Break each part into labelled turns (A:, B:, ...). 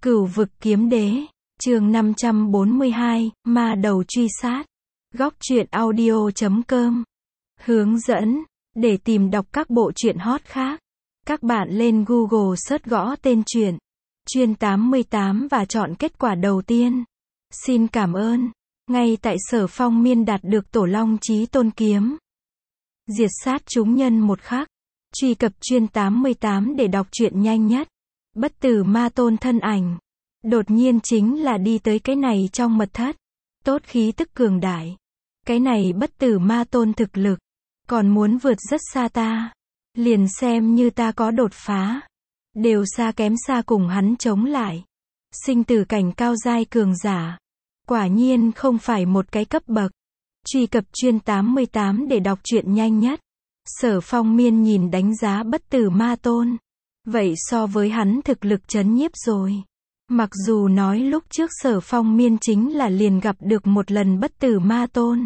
A: Cửu vực kiếm đế, chương 542, ma đầu truy sát. Góc truyện audio.com. Hướng dẫn, để tìm đọc các bộ truyện hot khác, các bạn lên Google search gõ tên truyện Chuyên 88 và chọn kết quả đầu tiên. Xin cảm ơn. Ngay tại Sở Phong Miên đạt được Tổ Long Chí Tôn kiếm, diệt sát chúng nhân một khắc. Truy cập Chuyên 88 để đọc truyện nhanh nhất. Bất tử ma tôn thân ảnh đột nhiên chính là đi tới cái này trong mật thất. Tốt khí tức cường đại. Cái này bất tử ma tôn thực lực còn muốn vượt rất xa ta. Liền xem như ta có đột phá, đều xa kém xa cùng hắn chống lại. Sinh tử cảnh cao giai cường giả, quả nhiên không phải một cái cấp bậc. Truy cập Chuyên 88 để đọc truyện nhanh nhất. Sở Phong Miên nhìn đánh giá bất tử ma tôn. Vậy so với hắn thực lực chấn nhiếp rồi. Mặc dù nói lúc trước Sở Phong Miên chính là liền gặp được một lần bất tử ma tôn,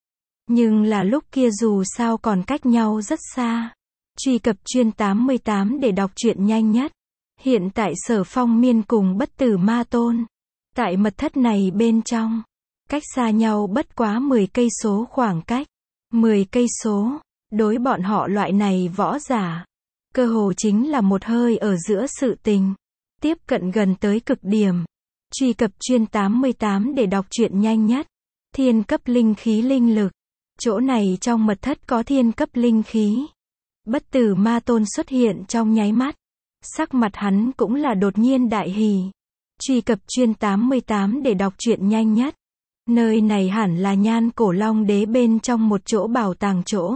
A: nhưng là lúc kia dù sao còn cách nhau rất xa. Truy cập Chuyên 88 để đọc truyện nhanh nhất. Hiện tại Sở Phong Miên cùng bất tử ma tôn tại mật thất này bên trong, cách xa nhau bất quá 10 cây số khoảng cách. 10 cây số, đối bọn họ loại này võ giả, cơ hồ chính là một hơi ở giữa sự tình. Tiếp cận gần tới cực điểm. Truy cập Chuyên 88 để đọc truyện nhanh nhất. Thiên cấp linh khí linh lực. Chỗ này trong mật thất có thiên cấp linh khí. Bất tử ma tôn xuất hiện trong nháy mắt. Sắc mặt hắn cũng là đột nhiên đại hỉ. Truy cập Chuyên 88 để đọc truyện nhanh nhất. Nơi này hẳn là Nhan Cổ Long Đế bên trong một chỗ bảo tàng chỗ.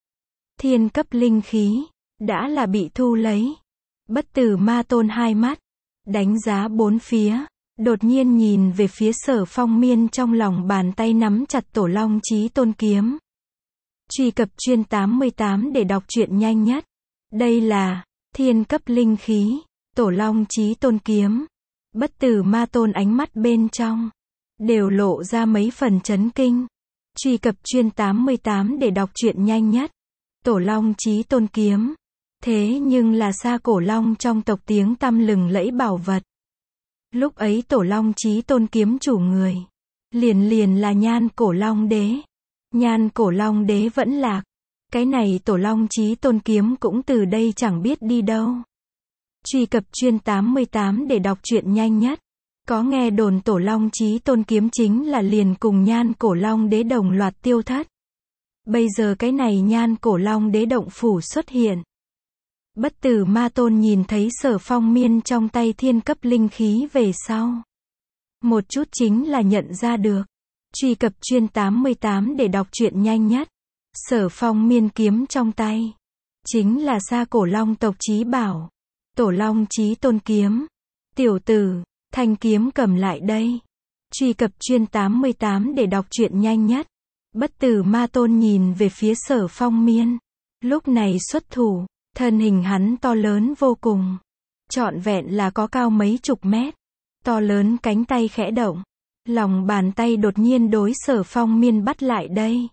A: Thiên cấp linh khí đã là bị thu lấy. Bất tử ma tôn hai mắt đánh giá bốn phía, đột nhiên nhìn về phía Sở Phong Miên, trong lòng bàn tay nắm chặt Tổ Long Chí Tôn kiếm. Truy cập Chuyên 88 để đọc truyện nhanh nhất. Đây là thiên cấp linh khí, Tổ Long Chí Tôn kiếm. Bất tử ma tôn ánh mắt bên trong đều lộ ra mấy phần chấn kinh. Truy cập Chuyên 88 để đọc truyện nhanh nhất. Tổ Long Chí Tôn kiếm, thế nhưng là xa cổ long trong tộc tiếng tăm lừng lẫy bảo vật. Lúc ấy Tổ Long Chí Tôn kiếm chủ người liền là Nhan Cổ Long Đế. Nhan Cổ Long Đế vẫn lạc, cái này Tổ Long Chí Tôn kiếm cũng từ đây chẳng biết đi đâu. Truy cập Chuyên 88 để đọc truyện nhanh nhất. Có nghe đồn Tổ Long Chí Tôn kiếm chính là liền cùng Nhan Cổ Long Đế đồng loạt tiêu thất. Bây giờ cái này Nhan Cổ Long Đế động phủ xuất hiện. Bất tử ma tôn nhìn thấy Sở Phong Miên trong tay thiên cấp linh khí về sau, một chút chính là nhận ra được. Truy cập Chuyên 88 để đọc truyện nhanh nhất. Sở Phong Miên kiếm trong tay chính là xa cổ long tộc chí bảo, Tổ Long Chí Tôn kiếm. Tiểu tử, thanh kiếm cầm lại đây. Truy cập Chuyên 88 để đọc truyện nhanh nhất. Bất tử ma tôn nhìn về phía Sở Phong Miên, lúc này xuất thủ. Thân hình hắn to lớn vô cùng, trọn vẹn là có cao mấy chục mét. To lớn cánh tay khẽ động, lòng bàn tay đột nhiên đối Sở Phong Miên bắt lại đây.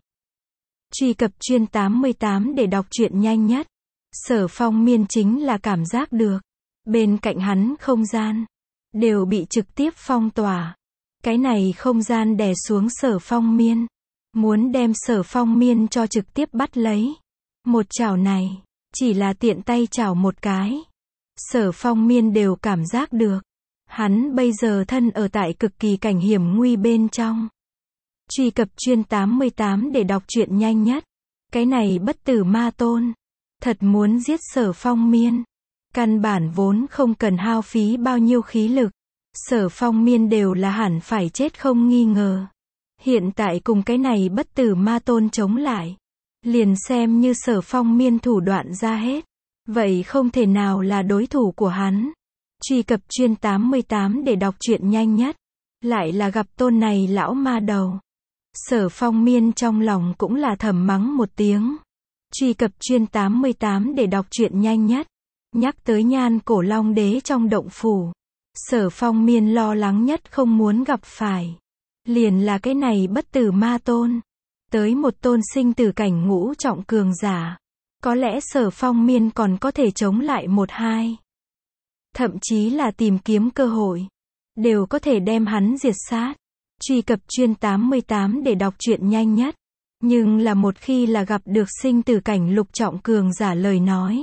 A: Truy cập Chuyên 88 để đọc truyện nhanh nhất. Sở Phong Miên chính là cảm giác được bên cạnh hắn không gian đều bị trực tiếp phong tỏa. Cái này không gian đè xuống Sở Phong Miên, muốn đem Sở Phong Miên cho trực tiếp bắt lấy. Một chảo này chỉ là tiện tay chảo một cái, Sở Phong Miên đều cảm giác được hắn bây giờ thân ở tại cực kỳ cảnh hiểm nguy bên trong. Truy cập Chuyên 88 để đọc truyện nhanh nhất. Cái này bất tử ma tôn thật muốn giết Sở Phong Miên, căn bản vốn không cần hao phí bao nhiêu khí lực. Sở Phong Miên đều là hẳn phải chết không nghi ngờ. Hiện tại cùng cái này bất tử ma tôn chống lại, liền xem như Sở Phong Miên thủ đoạn ra hết, vậy không thể nào là đối thủ của hắn. Truy cập Chuyên 88 để đọc truyện nhanh nhất. Lại là gặp tôn này lão ma đầu. Sở Phong Miên trong lòng cũng là thầm mắng một tiếng. Truy cập Chuyên 88 để đọc truyện nhanh nhất. Nhắc tới Nhan Cổ Long Đế trong động phủ, Sở Phong Miên lo lắng nhất không muốn gặp phải liền là cái này bất tử ma tôn. Tới một tôn sinh tử cảnh ngũ trọng cường giả, có lẽ Sở Phong Miên còn có thể chống lại một hai. thậm chí là tìm kiếm cơ hội, đều có thể đem hắn diệt sát. Truy cập chuyên 88 để đọc truyện nhanh nhất. Nhưng là một khi là gặp được sinh tử cảnh lục trọng cường giả lời nói,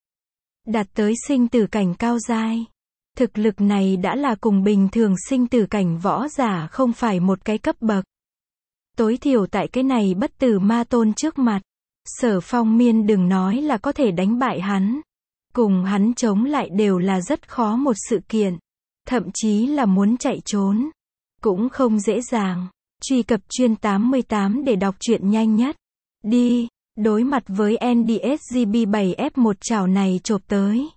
A: đạt tới sinh tử cảnh cao giai, thực lực này đã là cùng bình thường sinh tử cảnh võ giả không phải một cái cấp bậc. Tối thiểu tại cái này bất tử ma tôn trước mặt, Sở Phong Miên đừng nói là có thể đánh bại hắn, cùng hắn chống lại đều là rất khó một sự kiện, thậm chí là muốn chạy trốn cũng không dễ dàng. Truy cập chuyên 88 để đọc truyện nhanh nhất. Đi, đối mặt với NDSGB7F1 chảo này chộp tới.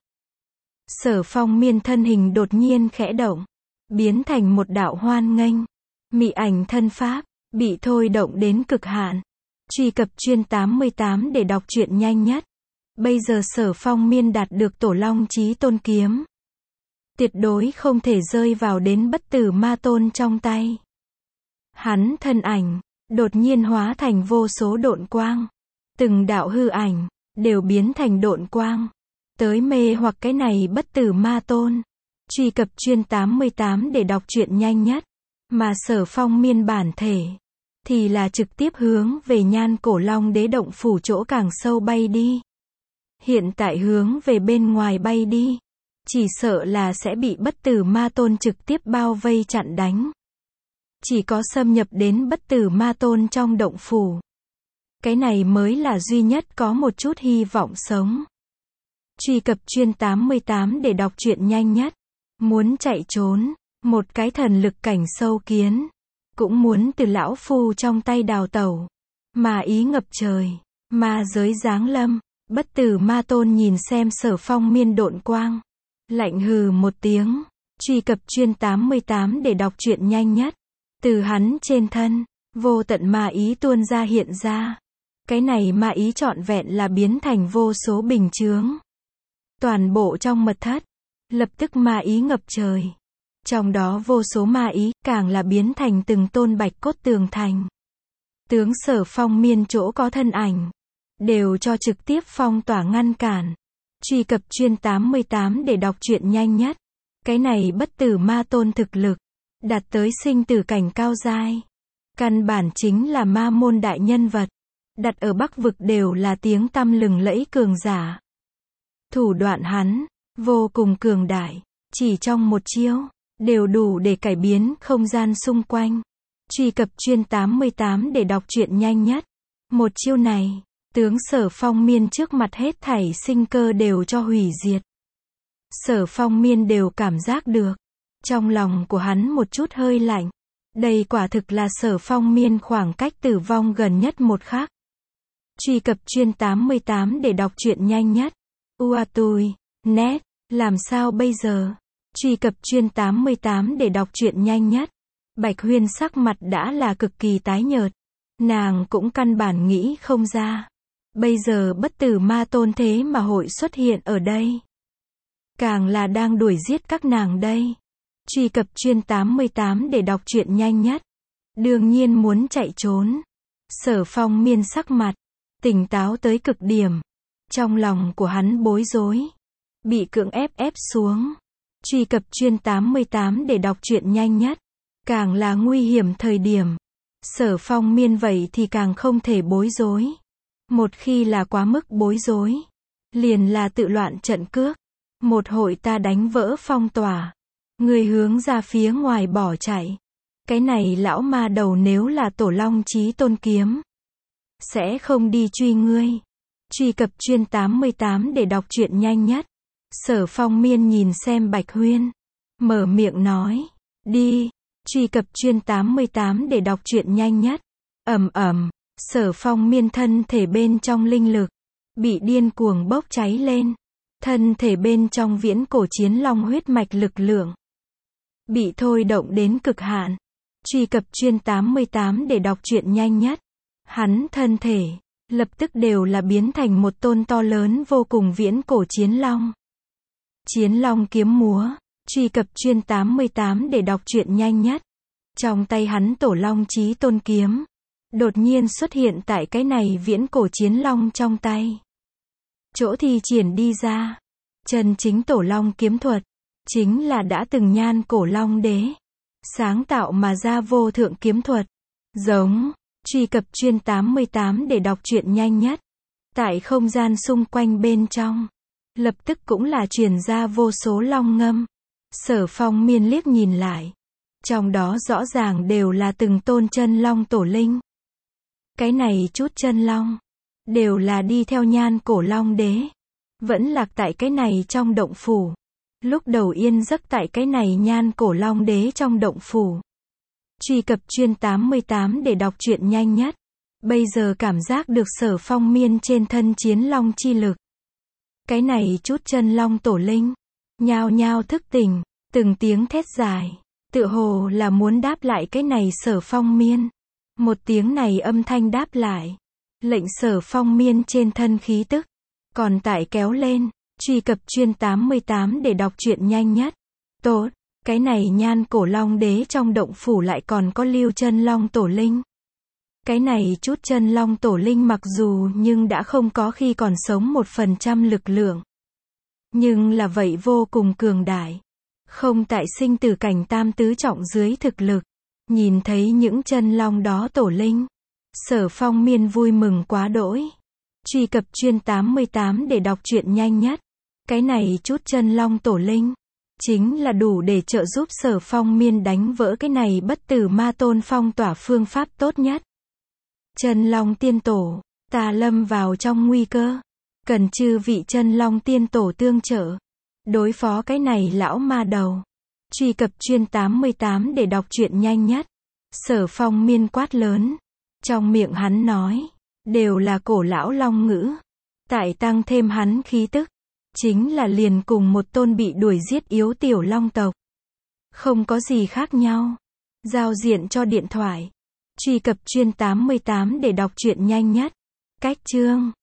A: Sở Phong Miên thân hình đột nhiên khẽ động, biến thành một đạo hoan nghênh, mị ảnh thân pháp, bị thôi động đến cực hạn. Truy cập chuyên 88 để đọc truyện nhanh nhất. Bây giờ Sở Phong Miên đạt được Tổ Long Chí Tôn kiếm, tuyệt đối không thể rơi vào đến bất tử ma tôn trong tay. Hắn thân ảnh đột nhiên hóa thành vô số độn quang, từng đạo hư ảnh đều biến thành độn quang, tới mê hoặc cái này bất tử ma tôn. Truy cập chuyên 88 để đọc truyện nhanh nhất. Mà Sở Phong Miên bản thể thì là trực tiếp hướng về Nhan Cổ Long Đế động phủ chỗ càng sâu bay đi. Hiện tại hướng về bên ngoài bay đi, chỉ sợ là sẽ bị bất tử ma tôn trực tiếp bao vây chặn đánh. Chỉ có xâm nhập đến bất tử ma tôn trong động phủ, cái này mới là duy nhất có một chút hy vọng sống. Truy cập chuyên 88 để đọc truyện nhanh nhất. Muốn chạy trốn, một cái thần lực cảnh sâu kiến cũng muốn từ lão phu trong tay đào tẩu. Ma ý ngập trời, ma giới giáng lâm, bất tử ma tôn nhìn xem Sở Phong Miên độn quang, lạnh hừ một tiếng. Truy cập chuyên 88 để đọc truyện nhanh nhất. Từ hắn trên thân, vô tận ma ý tuôn ra hiện ra. Cái này ma ý trọn vẹn là biến thành vô số bình chướng. Toàn bộ trong mật thất, lập tức ma ý ngập trời. Trong đó vô số ma ý, càng là biến thành từng tôn bạch cốt tường thành. Tướng Sở Phong Miên chỗ có thân ảnh, đều cho trực tiếp phong tỏa ngăn cản. Truy cập chuyên 88 để đọc truyện nhanh nhất. Cái này bất tử ma tôn thực lực đạt tới sinh tử cảnh cao giai, căn bản chính là ma môn đại nhân vật, đặt ở Bắc vực đều là tiếng tăm lừng lẫy cường giả. Thủ đoạn hắn vô cùng cường đại, chỉ trong một chiêu đều đủ để cải biến không gian xung quanh. Truy cập chuyên 88 để đọc truyện nhanh nhất. Một chiêu này, tướng Sở Phong Miên trước mặt hết thảy sinh cơ đều cho hủy diệt. Sở Phong Miên đều cảm giác được, trong lòng của hắn một chút hơi lạnh. Đây quả thực là Sở Phong Miên khoảng cách tử vong gần nhất một khắc. Truy cập chuyên 88 để đọc truyện nhanh nhất. Uatui, net, làm sao bây giờ? Truy cập chuyên 88 để đọc truyện nhanh nhất. Bạch Huyên sắc mặt đã là cực kỳ tái nhợt. Nàng cũng căn bản nghĩ không ra. Bây giờ bất tử ma tôn thế mà hội xuất hiện ở đây. Càng là đang đuổi giết các nàng đây. Truy cập chuyên 88 để đọc truyện nhanh nhất. Đương nhiên muốn chạy trốn. Sở Phong Miên sắc mặt tỉnh táo tới cực điểm. Trong lòng của hắn bối rối, bị cưỡng ép xuống. Truy cập chuyên 88 để đọc truyện nhanh nhất. Càng là nguy hiểm thời điểm, Sở Phong Miên vậy thì càng không thể bối rối. Một khi là quá mức bối rối, liền là tự loạn trận cước. Một hội ta đánh vỡ phong tỏa, người hướng ra phía ngoài bỏ chạy. Cái này lão ma đầu nếu là Tổ Long Chí Tôn kiếm, sẽ không đi truy ngươi. Truy cập chuyên 88 để đọc truyện nhanh nhất. Sở Phong Miên nhìn xem Bạch Huyên, mở miệng nói, đi. Truy cập chuyên 88 để đọc truyện nhanh nhất. Sở Phong Miên thân thể bên trong linh lực bị điên cuồng bốc cháy lên. Thân thể bên trong viễn cổ chiến long huyết mạch lực lượng bị thôi động đến cực hạn. Truy cập chuyên 88 để đọc truyện nhanh nhất. Hắn thân thể lập tức đều là biến thành một tôn to lớn vô cùng viễn cổ chiến long. Chiến long kiếm múa. Truy cập chuyên 88 để đọc truyện nhanh nhất. Trong tay hắn Tổ Long Chí Tôn kiếm đột nhiên xuất hiện tại cái này viễn cổ chiến long trong tay. Chỗ thi triển đi ra chân chính Tổ Long kiếm thuật. chính là đã từng Nhan Cổ Long Đế sáng tạo mà ra vô thượng kiếm thuật. Giống, truy cập chuyên 88 để đọc truyện nhanh nhất. Tại không gian xung quanh bên trong, lập tức cũng là truyền ra vô số long ngâm. Sở Phong Miên liếc nhìn lại, trong đó rõ ràng đều là từng tôn chân long tổ linh. Cái này chút chân long, đều là đi theo Nhan Cổ Long Đế, vẫn lạc tại cái này trong động phủ. Lúc đầu yên giấc tại cái này Nhan Cổ Long Đế trong động phủ. Truy cập chuyên 88 để đọc truyện nhanh nhất. Bây giờ cảm giác được Sở Phong Miên trên thân chiến long chi lực. Cái này chút chân long tổ linh, nhao nhao thức tỉnh, từng tiếng thét dài, tựa hồ là muốn đáp lại cái này Sở Phong Miên. Một tiếng này âm thanh đáp lại, lệnh Sở Phong Miên trên thân khí tức còn tại kéo lên. Truy cập chuyên 88 để đọc truyện nhanh nhất. Tốt, cái này Nhan Cổ Long Đế trong động phủ lại còn có lưu chân long tổ linh. Cái này chút chân long tổ linh mặc dù nhưng đã không có khi còn sống 1% lực lượng, nhưng là vậy vô cùng cường đại. Không tại sinh tử cảnh tam tứ trọng dưới thực lực. Nhìn thấy những chân long đó tổ linh, Sở Phong Miên vui mừng quá đỗi. Truy cập chuyên 88 để đọc truyện nhanh nhất. Cái này chút chân long tổ linh, chính là đủ để trợ giúp Sở Phong Miên đánh vỡ cái này bất tử ma tôn phong tỏa phương pháp tốt nhất. Chân long tiên tổ, ta lâm vào trong nguy cơ, cần chư vị chân long tiên tổ tương trợ, đối phó cái này lão ma đầu. Truy cập chuyên 88 để đọc truyện nhanh nhất. Sở Phong Miên quát lớn, trong miệng hắn nói, đều là cổ lão long ngữ, tại tăng thêm hắn khí tức, chính là liền cùng một tôn bị đuổi giết yếu tiểu long tộc. Không có gì khác nhau. Giao diện cho điện thoại. Truy cập chuyên 88 để đọc truyện nhanh nhất. Cách chương